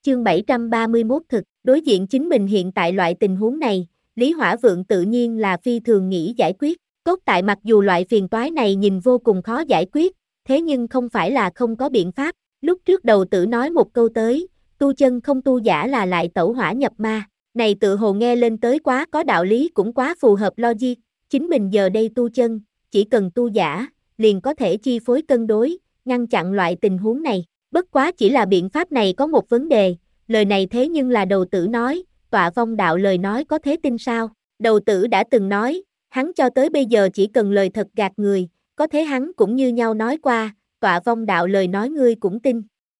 Chương 731 thực, đối diện chính mình hiện tại loại tình huống này, Lý Hỏa Vượng tự nhiên là phi thường nghĩ giải quyết. Cốt tại mặc dù loại phiền toái này nhìn vô cùng khó giải quyết, thế nhưng không phải là không có biện pháp. Lúc trước đầu tử nói một câu tới, tu chân không tu giả là lại tẩu hỏa nhập ma. Này tự hồ nghe lên tới quá có đạo lý cũng quá phù hợp logic. Chính mình giờ đây tu chân, chỉ cần tu giả, liền có thể chi phối cân đối, ngăn chặn loại tình huống này. Bất quá chỉ là biện pháp này có một vấn đề, lời này thế nhưng là đầu tử nói, Tọa Vong đạo lời nói có thế tin sao? Đầu tử đã từng nói, hắn cho tới bây giờ chỉ cần lời thật gạt người, có thế hắn cũng như nhau nói qua, Tọa Vong đạo lời nói ngươi cũng tin.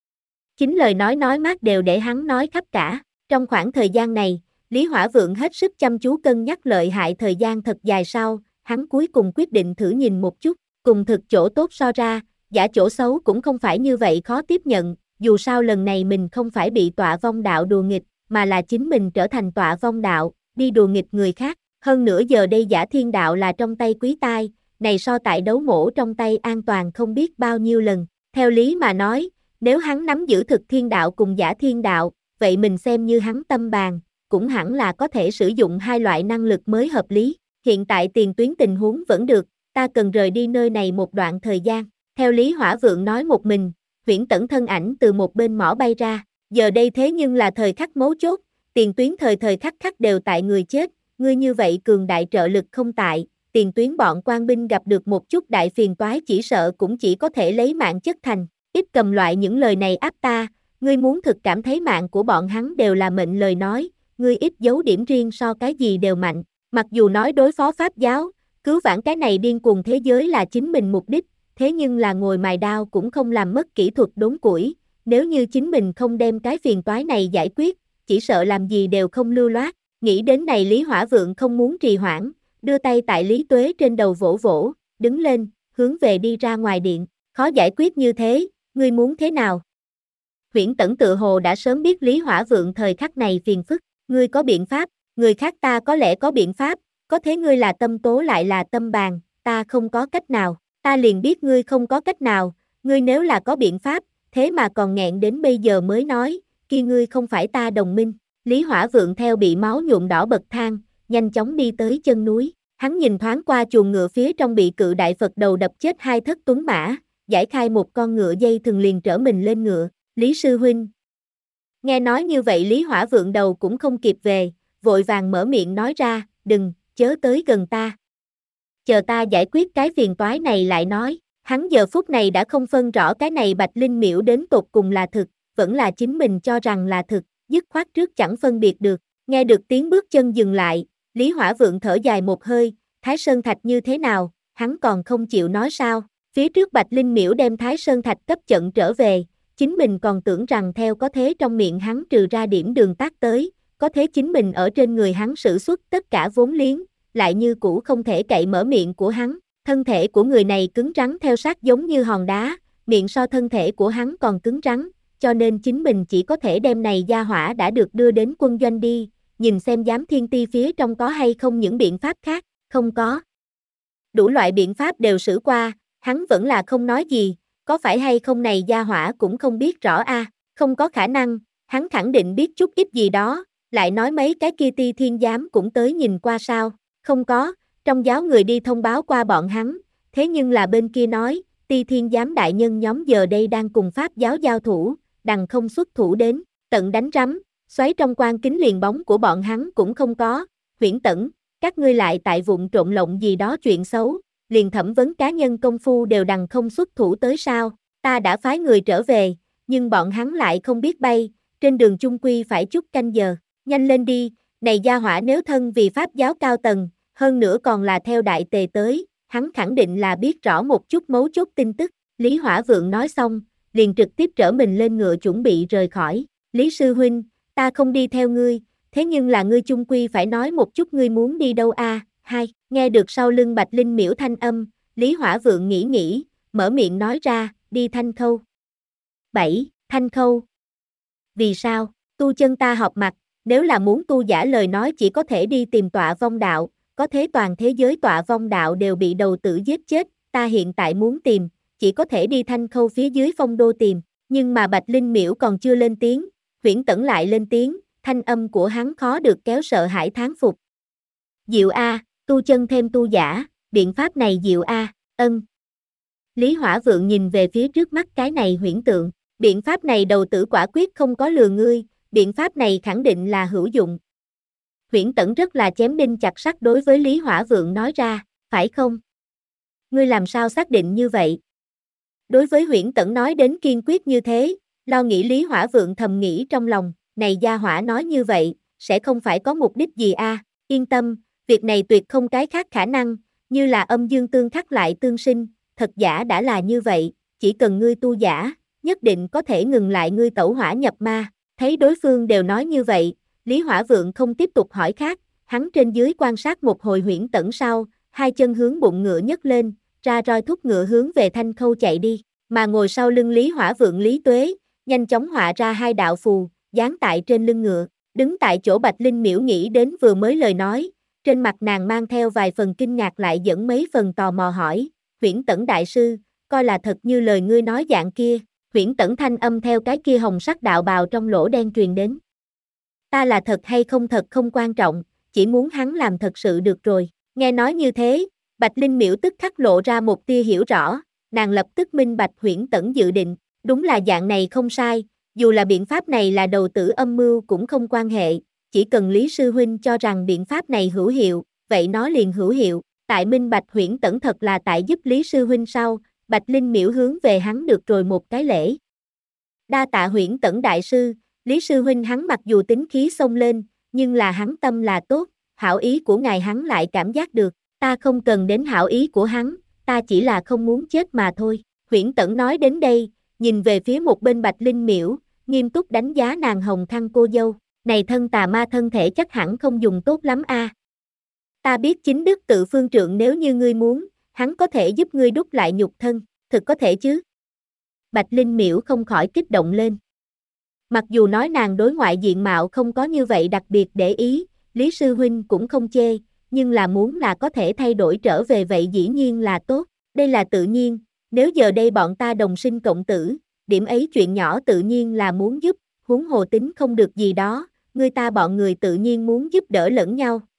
Chính lời nói mát đều để hắn nói khắp cả. Trong khoảng thời gian này, Lý Hỏa Vượng hết sức chăm chú cân nhắc lợi hại thời gian thật dài sau, hắn cuối cùng quyết định thử nhìn một chút, cùng thực chỗ tốt so ra, giả chỗ xấu cũng không phải như vậy khó tiếp nhận, dù sao lần này mình không phải bị Tọa Vong đạo đùa nghịch, mà là chính mình trở thành Tọa Vong đạo, đi đùa nghịch người khác. Hơn nữa giờ đây Giả Thiên đạo là trong tay Quý Tai, này so tại đấu mổ trong tay an toàn không biết bao nhiêu lần. Theo lý mà nói, nếu hắn nắm giữ thực thiên đạo cùng Giả Thiên đạo, vậy mình xem như hắn tâm bàn, cũng hẳn là có thể sử dụng hai loại năng lực mới hợp lý. Hiện tại tiền tuyến tình huống vẫn được, ta cần rời đi nơi này một đoạn thời gian. Theo Lý Hỏa Vượng nói một mình, Huyễn Tẩn thân ảnh từ một bên mỏ bay ra, giờ đây thế nhưng là thời khắc mấu chốt, tiền tuyến thời thời khắc khắc đều tại người chết, ngươi như vậy cường đại trợ lực không tại, tiền tuyến bọn quan binh gặp được một chút đại phiền toái chỉ sợ cũng chỉ có thể lấy mạng chất thành, ít cầm loại những lời này áp ta, ngươi muốn thực cảm thấy mạng của bọn hắn đều là mệnh lời nói, ngươi ít giấu điểm riêng so cái gì đều mạnh, mặc dù nói đối phó Pháp giáo, cứu vãn cái này điên cuồng thế giới là chính mình mục đích, thế nhưng là ngồi mài đao cũng không làm mất kỹ thuật đốn củi, nếu như chính mình không đem cái phiền toái này giải quyết, chỉ sợ làm gì đều không lưu loát. Nghĩ đến này Lý Hỏa Vượng không muốn trì hoãn, đưa tay tại Lý Tuế trên đầu vỗ vỗ, đứng lên, hướng về đi ra ngoài điện, khó giải quyết như thế, ngươi muốn thế nào? Huyễn Tẩn tự hồ đã sớm biết Lý Hỏa Vượng thời khắc này phiền phức, ngươi có biện pháp, người khác ta có lẽ có biện pháp, có thế ngươi là tâm tố lại là tâm bàn, ta không có cách nào, ta liền biết ngươi không có cách nào, ngươi nếu là có biện pháp, thế mà còn nghẹn đến bây giờ mới nói, kia ngươi không phải ta đồng minh. Lý Hỏa Vượng theo bị máu nhuộm đỏ bậc thang, nhanh chóng đi tới chân núi, hắn nhìn thoáng qua chuồng ngựa phía trong bị cự đại Phật đầu đập chết hai thất tuấn mã, giải khai một con ngựa dây thừng liền trở mình lên ngựa, Lý sư huynh. Nghe nói như vậy Lý Hỏa Vượng đầu cũng không kịp về, vội vàng mở miệng nói ra, đừng, chớ tới gần ta. Chờ ta giải quyết cái phiền toái này lại nói, hắn giờ phút này đã không phân rõ cái này Bạch Linh Miễu đến tột cùng là thực, vẫn là chính mình cho rằng là thực, dứt khoát trước chẳng phân biệt được, nghe được tiếng bước chân dừng lại, Lý Hỏa Vượng thở dài một hơi, Thái Sơn Thạch như thế nào, hắn còn không chịu nói sao, phía trước Bạch Linh Miễu đem Thái Sơn Thạch cấp trận trở về, chính mình còn tưởng rằng theo có thế trong miệng hắn trừ ra điểm đường tát tới, có thế chính mình ở trên người hắn sử xuất tất cả vốn liếng, lại như cũ không thể cậy mở miệng của hắn, thân thể của người này cứng rắn theo sát giống như hòn đá, miệng so thân thể của hắn còn cứng rắn, cho nên chính mình chỉ có thể đem này gia hỏa đã được đưa đến quân doanh đi, nhìn xem giám thiên ti phía trong có hay không những biện pháp khác, không có. Đủ loại biện pháp đều sử qua, hắn vẫn là không nói gì, có phải hay không này gia hỏa cũng không biết rõ không có khả năng, hắn khẳng định biết chút ít gì đó, lại nói mấy cái kia ti thiên giám cũng tới nhìn qua sao, không có, trong giáo người đi thông báo qua bọn hắn, thế nhưng là bên kia nói, ti thiên giám đại nhân nhóm giờ đây đang cùng Pháp giáo giao thủ, đằng không xuất thủ đến, tận đánh rắm, xoáy trong quan kính liền bóng của bọn hắn cũng không có, Huyễn Tẩn, các ngươi lại tại vụng trộn lộng gì đó chuyện xấu, liền thẩm vấn cá nhân công phu đều đằng không xuất thủ tới sao, ta đã phái người trở về, nhưng bọn hắn lại không biết bay, trên đường chung quy phải chút canh giờ, nhanh lên đi, này gia hỏa nếu thân vì Pháp giáo cao tầng, hơn nữa còn là theo đại tề tới, hắn khẳng định là biết rõ một chút mấu chốt tin tức, Lý Hỏa Vượng nói xong, liền trực tiếp trở mình lên ngựa chuẩn bị rời khỏi, Lý sư huynh, ta không đi theo ngươi, thế nhưng là ngươi chung quy phải nói một chút ngươi muốn đi đâu hai, nghe được sau lưng Bạch Linh Miễu thanh âm, Lý Hỏa Vượng nghĩ, mở miệng nói ra, đi Thanh Khâu. 7. Thanh Khâu. Vì sao, tu chân ta học mặt, nếu là muốn tu giả lời nói chỉ có thể đi tìm Tọa Vong đạo, có thế toàn thế giới Tọa Vong đạo đều bị đầu tử giết chết, ta hiện tại muốn tìm, chỉ có thể đi Thanh Khâu phía dưới Phong Đô tìm, nhưng mà Bạch Linh Miễu còn chưa lên tiếng, Huyễn Tẫn lại lên tiếng, thanh âm của hắn khó được kéo sợ hãi thán phục. Diệu a, tu chân thêm tu giả, biện pháp này diệu a, ân. Lý Hỏa Vượng nhìn về phía trước mắt cái này huyễn tượng, biện pháp này đầu tử quả quyết không có lừa ngươi, biện pháp này khẳng định là hữu dụng. Huyễn Tẫn rất là chém đinh chặt sắt đối với Lý Hỏa Vượng nói ra, phải không? Ngươi làm sao xác định như vậy? Đối với Huyễn Tẫn nói đến kiên quyết như thế, lo nghĩ Lý Hỏa Vượng thầm nghĩ trong lòng, này gia hỏa nói như vậy, sẽ không phải có mục đích gì a? Yên tâm, việc này tuyệt không cái khác khả năng, như là âm dương tương khắc lại tương sinh, thật giả đã là như vậy, chỉ cần ngươi tu giả, nhất định có thể ngừng lại ngươi tẩu hỏa nhập ma. Thấy đối phương đều nói như vậy, Lý Hỏa Vượng không tiếp tục hỏi khác, hắn trên dưới quan sát một hồi Huyễn Tẫn sau, hai chân hướng bụng ngựa nhấc lên, ra roi thúc ngựa hướng về Thanh Khâu chạy đi, mà ngồi sau lưng Lý Hỏa Vượng Lý Tuế, nhanh chóng họa ra hai đạo phù, dán tại trên lưng ngựa, đứng tại chỗ Bạch Linh Miễu nghĩ đến vừa mới lời nói, trên mặt nàng mang theo vài phần kinh ngạc lại dẫn mấy phần tò mò hỏi, Huyễn Tẫn đại sư, coi là thật như lời ngươi nói dạng kia, Huyễn Tẫn thanh âm theo cái kia hồng sắc đạo bào trong lỗ đen truyền đến. Ta là thật hay không thật không quan trọng, chỉ muốn hắn làm thật sự được rồi, nghe nói như thế, Bạch Linh Miễu tức khắc lộ ra một tia hiểu rõ, nàng lập tức minh bạch Huyễn Tẫn dự định, đúng là dạng này không sai, dù là biện pháp này là đầu tử âm mưu cũng không quan hệ, chỉ cần Lý Sư Huynh cho rằng biện pháp này hữu hiệu, vậy nó liền hữu hiệu, tại minh bạch Huyễn Tẫn thật là tại giúp Lý Sư Huynh sau, Bạch Linh Miễu hướng về hắn được rồi một cái lễ. Đa tạ Huyễn Tẫn đại sư, Lý Sư Huynh hắn mặc dù tính khí xông lên, nhưng là hắn tâm là tốt, hảo ý của ngài hắn lại cảm giác được, ta không cần đến hảo ý của hắn, ta chỉ là không muốn chết mà thôi. Huyễn Tẫn nói đến đây, nhìn về phía một bên Bạch Linh Miễu, nghiêm túc đánh giá nàng hồng khăn cô dâu, này thân tà ma thân thể chắc hẳn không dùng tốt lắm a. Ta biết chính đức tự phương trượng nếu như ngươi muốn, hắn có thể giúp ngươi đúc lại nhục thân, thực có thể chứ? Bạch Linh Miễu không khỏi kích động lên. Mặc dù nói nàng đối ngoại diện mạo không có như vậy đặc biệt để ý, Lý Sư Huynh cũng không chê, nhưng là muốn là có thể thay đổi trở về vậy dĩ nhiên là tốt, đây là tự nhiên, nếu giờ đây bọn ta đồng sinh cộng tử, điểm ấy chuyện nhỏ tự nhiên là muốn giúp, huống hồ tính không được gì đó, người ta bọn người tự nhiên muốn giúp đỡ lẫn nhau,